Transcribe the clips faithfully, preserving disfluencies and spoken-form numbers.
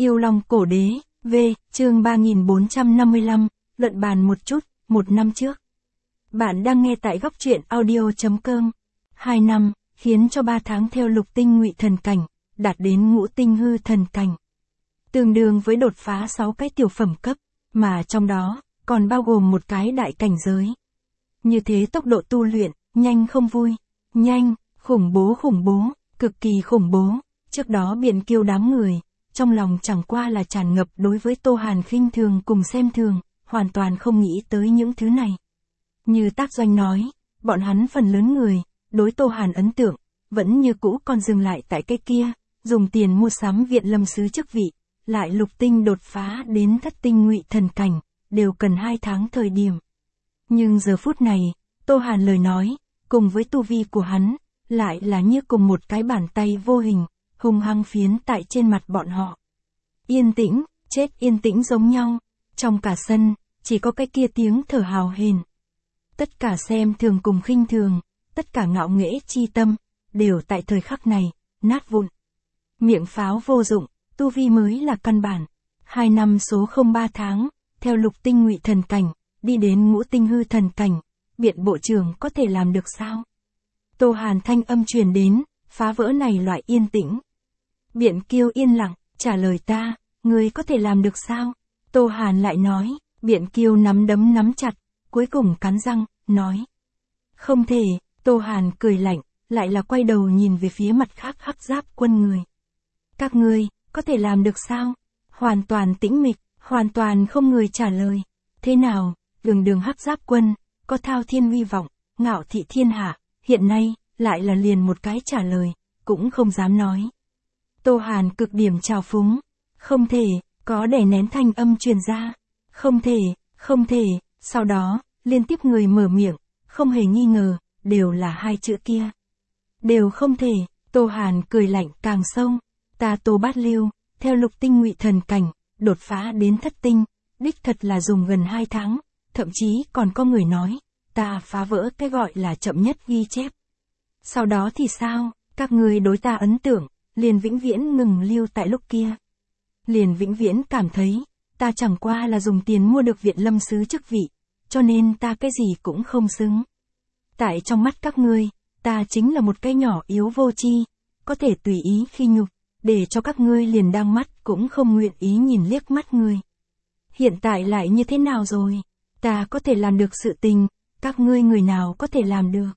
Yêu Long Cổ Đế, V, chương ba nghìn bốn trăm năm mươi lăm, luận bàn một chút, một năm trước. Bạn đang nghe tại góc truyện audio.com. Hai năm, khiến cho ba tháng theo lục tinh ngụy thần cảnh, đạt đến ngũ tinh hư thần cảnh. Tương đương với đột phá sáu cái tiểu phẩm cấp, mà trong đó, còn bao gồm một cái đại cảnh giới. Như thế tốc độ tu luyện, nhanh không vui, nhanh, khủng bố khủng bố, cực kỳ khủng bố. Trước đó Biện Kiêu đám người, trong lòng chẳng qua là tràn ngập đối với Tô Hàn khinh thường cùng xem thường, hoàn toàn không nghĩ tới những thứ này. Như Tác Doanh nói, bọn hắn phần lớn người, đối Tô Hàn ấn tượng, vẫn như cũ còn dừng lại tại cái kia, dùng tiền mua sắm viện lâm sứ chức vị, lại lục tinh đột phá đến thất tinh ngụy thần cảnh, đều cần hai tháng thời điểm. Nhưng giờ phút này, Tô Hàn lời nói, cùng với tu vi của hắn, lại là như cùng một cái bàn tay vô hình, hung hăng phiến tại trên mặt bọn họ. Yên tĩnh, chết yên tĩnh giống nhau, trong cả sân, chỉ có cái kia tiếng thở hào hển. Tất cả xem thường cùng khinh thường, tất cả ngạo nghễ chi tâm, đều tại thời khắc này, nát vụn. Miệng pháo vô dụng, tu vi mới là căn bản. Hai năm số không ba tháng, theo lục tinh ngụy thần cảnh, đi đến ngũ tinh hư thần cảnh, Biện bộ trưởng có thể làm được sao? Tô Hàn thanh âm truyền đến, phá vỡ này loại yên tĩnh. Biện Kiêu yên lặng, trả lời ta, ngươi có thể làm được sao? Tô Hàn lại nói, Biện Kiêu nắm đấm nắm chặt, cuối cùng cắn răng, nói. Không thể, Tô Hàn cười lạnh, lại là quay đầu nhìn về phía mặt khác hắc giáp quân người. Các ngươi, có thể làm được sao? Hoàn toàn tĩnh mịch, hoàn toàn không người trả lời. Thế nào, đường đường hắc giáp quân, có thao thiên uy vọng, ngạo thị thiên hạ, hiện nay, lại là liền một cái trả lời, cũng không dám nói. Tô Hàn cực điểm trào phúng, không thể, có đè nén thanh âm truyền ra, không thể, không thể, sau đó, liên tiếp người mở miệng, không hề nghi ngờ, đều là hai chữ kia. Đều không thể, Tô Hàn cười lạnh càng sâu, ta Tô Bát Lưu, theo lục tinh ngụy thần cảnh, đột phá đến thất tinh, đích thật là dùng gần hai tháng, thậm chí còn có người nói, ta phá vỡ cái gọi là chậm nhất ghi chép. Sau đó thì sao, các người đối ta ấn tượng, liền vĩnh viễn ngừng lưu tại lúc kia. Liền vĩnh viễn cảm thấy, ta chẳng qua là dùng tiền mua được viện lâm sứ chức vị, cho nên ta cái gì cũng không xứng. Tại trong mắt các ngươi, ta chính là một cái nhỏ yếu vô tri, có thể tùy ý khi nhục, để cho các ngươi liền đang mắt cũng không nguyện ý nhìn liếc mắt ngươi. Hiện tại lại như thế nào rồi? Ta có thể làm được sự tình, các ngươi người nào có thể làm được?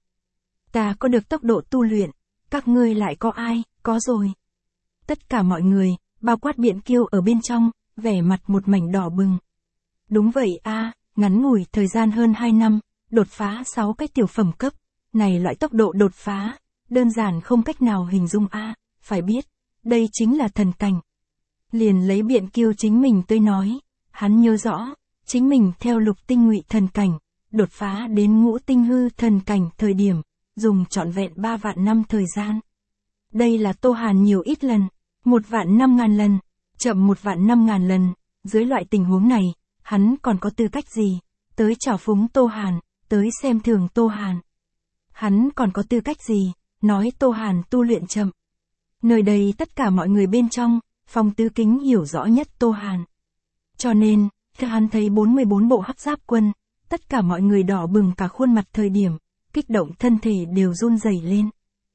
Ta có được tốc độ tu luyện, các ngươi lại có ai, có rồi. Tất cả mọi người, bao quát Biện Kiêu ở bên trong, vẻ mặt một mảnh đỏ bừng. Đúng vậy a, ngắn ngủi thời gian hơn hai năm, đột phá sáu cái tiểu phẩm cấp, này loại tốc độ đột phá, đơn giản không cách nào hình dung a, phải biết, đây chính là thần cảnh. Liền lấy Biện Kiêu chính mình tới nói, hắn nhớ rõ, chính mình theo lục tinh ngụy thần cảnh, đột phá đến ngũ tinh hư thần cảnh thời điểm, dùng trọn vẹn ba vạn năm thời gian. Đây là Tô Hàn nhiều ít lần, một vạn năm ngàn lần, chậm một vạn năm ngàn lần, dưới loại tình huống này, hắn còn có tư cách gì, tới trào phúng Tô Hàn, tới xem thường Tô Hàn. Hắn còn có tư cách gì, nói Tô Hàn tu luyện chậm. Nơi đây tất cả mọi người bên trong, Phong Tứ Kính hiểu rõ nhất Tô Hàn. Cho nên, khi hắn thấy bốn mươi bốn bộ hắc giáp quân, tất cả mọi người đỏ bừng cả khuôn mặt thời điểm, kích động thân thể đều run rẩy lên.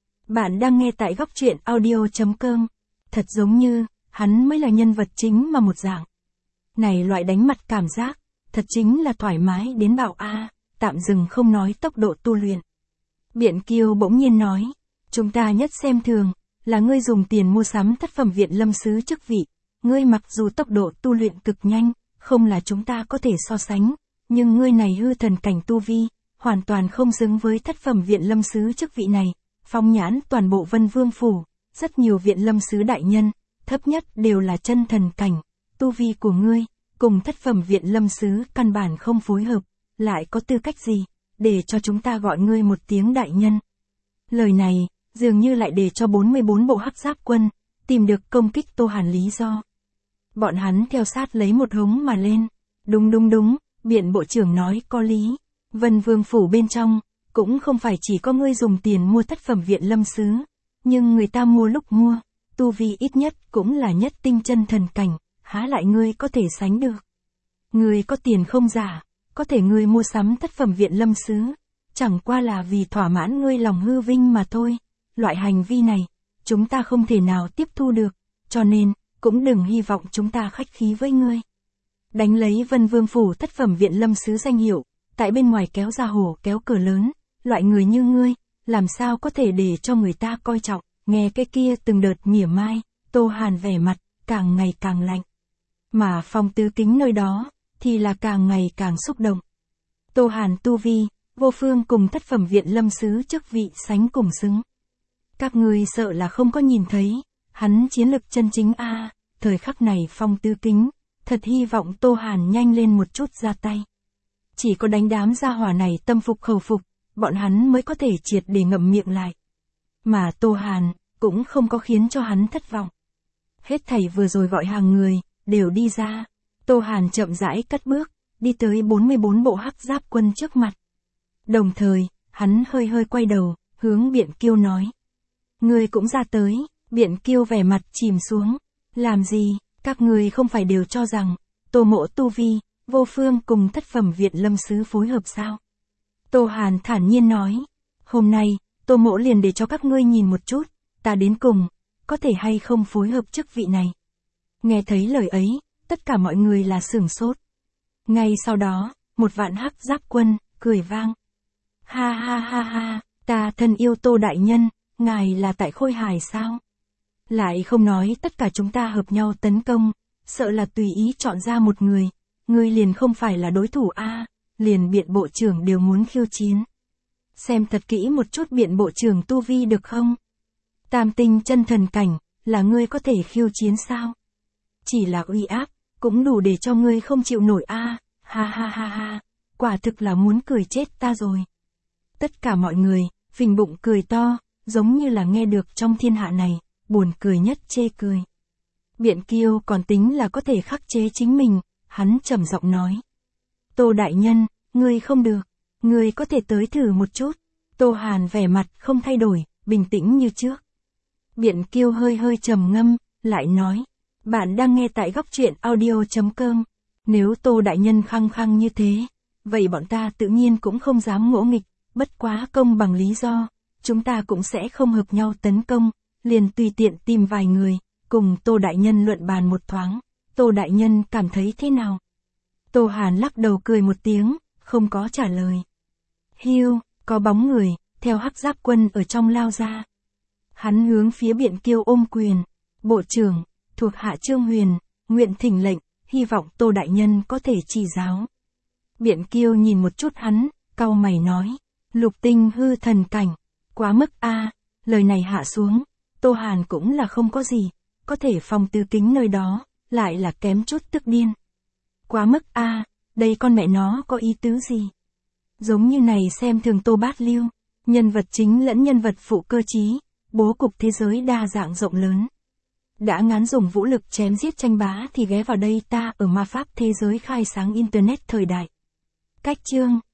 Bạn đang nghe tại góc truyện audio.com. Thật giống như, hắn mới là nhân vật chính mà một dạng. Này loại đánh mặt cảm giác, thật chính là thoải mái đến bạo a, tạm dừng không nói tốc độ tu luyện. Biện Kiêu bỗng nhiên nói, chúng ta nhất xem thường, là ngươi dùng tiền mua sắm thất phẩm viện lâm sứ chức vị. Ngươi mặc dù tốc độ tu luyện cực nhanh, không là chúng ta có thể so sánh, nhưng ngươi này hư thần cảnh tu vi, hoàn toàn không xứng với thất phẩm viện lâm sứ chức vị này. Phong nhãn toàn bộ Vân Vương phủ, rất nhiều viện lâm sứ đại nhân, thấp nhất đều là chân thần cảnh, tu vi của ngươi, cùng thất phẩm viện lâm sứ căn bản không phối hợp, lại có tư cách gì, để cho chúng ta gọi ngươi một tiếng đại nhân. Lời này, dường như lại để cho bốn mươi bốn bộ hắc giáp quân, tìm được công kích Tô Hàn lý do. Bọn hắn theo sát lấy một hống mà lên, đúng đúng đúng, Biện bộ trưởng nói có lý, Vân Vương phủ bên trong, cũng không phải chỉ có ngươi dùng tiền mua thất phẩm viện lâm sứ, nhưng người ta mua lúc mua, tu vi ít nhất cũng là nhất tinh chân thần cảnh, há lại ngươi có thể sánh được. Ngươi có tiền không giả, có thể ngươi mua sắm thất phẩm viện lâm sứ, chẳng qua là vì thỏa mãn ngươi lòng hư vinh mà thôi. Loại hành vi này, chúng ta không thể nào tiếp thu được, cho nên, cũng đừng hy vọng chúng ta khách khí với ngươi. Đánh lấy Vân Vương phủ thất phẩm viện lâm sứ danh hiệu, tại bên ngoài kéo ra hổ kéo cờ lớn, loại người như ngươi, làm sao có thể để cho người ta coi trọng. Nghe cái kia từng đợt mỉa mai, Tô Hàn vẻ mặt, càng ngày càng lạnh. Mà Phong Tứ Kính nơi đó, thì là càng ngày càng xúc động. Tô Hàn tu vi, vô phương cùng thất phẩm viện lâm sứ chức vị sánh cùng xứng. Các ngươi sợ là không có nhìn thấy, hắn chiến lực chân chính a. À, thời khắc này Phong Tứ Kính, thật hy vọng Tô Hàn nhanh lên một chút ra tay. Chỉ có đánh đám gia hỏa này tâm phục khẩu phục, bọn hắn mới có thể triệt để ngậm miệng lại. Mà Tô Hàn, cũng không có khiến cho hắn thất vọng. Hết thảy vừa rồi gọi hàng người, đều đi ra. Tô Hàn chậm rãi cất bước, đi tới bốn mươi bốn bộ hắc giáp quân trước mặt. Đồng thời, hắn hơi hơi quay đầu, hướng Biện Kiêu nói. Ngươi cũng ra tới, Biện Kiêu vẻ mặt chìm xuống. Làm gì, các ngươi không phải đều cho rằng, Tô Mỗ tu vi, vô phương cùng thất phẩm viện lâm sứ phối hợp sao? Tô Hàn thản nhiên nói. Hôm nay, Tô Mỗ liền để cho các ngươi nhìn một chút, ta đến cùng, có thể hay không phối hợp chức vị này. Nghe thấy lời ấy, tất cả mọi người là sửng sốt. Ngay sau đó, một vạn hắc giáp quân, cười vang. Ha ha ha ha, ta thân yêu Tô đại nhân, ngài là tại Khôi Hải sao? Lại không nói tất cả chúng ta hợp nhau tấn công, sợ là tùy ý chọn ra một người, ngươi liền không phải là đối thủ a, à, liền Biện bộ trưởng đều muốn khiêu chiến. Xem thật kỹ một chút Biện bộ trưởng tu vi được không? Tam tinh chân thần cảnh, là ngươi có thể khiêu chiến sao? Chỉ là uy áp, cũng đủ để cho ngươi không chịu nổi a. À, ha ha ha ha, quả thực là muốn cười chết ta rồi. Tất cả mọi người, phình bụng cười to, giống như là nghe được trong thiên hạ này, buồn cười nhất chê cười. Biện Kiêu còn tính là có thể khắc chế chính mình, hắn trầm giọng nói. Tô đại nhân, ngươi không được, ngươi có thể tới thử một chút. Tô Hàn vẻ mặt không thay đổi, bình tĩnh như trước. Biện Kiêu hơi hơi trầm ngâm, lại nói. Bạn đang nghe tại góc truyện audio chấm com. Nếu Tô đại nhân khăng khăng như thế, vậy bọn ta tự nhiên cũng không dám ngỗ nghịch, bất quá công bằng lý do, chúng ta cũng sẽ không hợp nhau tấn công, liền tùy tiện tìm vài người, cùng Tô đại nhân luận bàn một thoáng. Tô đại nhân cảm thấy thế nào? Tô Hàn lắc đầu cười một tiếng, không có trả lời. Hiu, có bóng người, theo hắc giáp quân ở trong lao ra. Hắn hướng phía Biện Kiêu ôm quyền. Bộ trưởng, thuộc hạ Trương Huyền, nguyện thỉnh lệnh, hy vọng Tô đại nhân có thể chỉ giáo. Biện Kiêu nhìn một chút hắn, cau mày nói. Lục tinh hư thần cảnh, quá mức a. À, lời này hạ xuống, Tô Hàn cũng là không có gì, có thể Phong Tứ Kính nơi đó, lại là kém chút tức điên. Quá mức a, à, đây con mẹ nó có ý tứ gì? Giống như này xem thường Tô Bát Lưu, nhân vật chính lẫn nhân vật phụ cơ trí, bố cục thế giới đa dạng rộng lớn. Đã ngán dùng vũ lực chém giết tranh bá thì ghé vào đây ta ở ma pháp thế giới khai sáng internet thời đại. Cách chương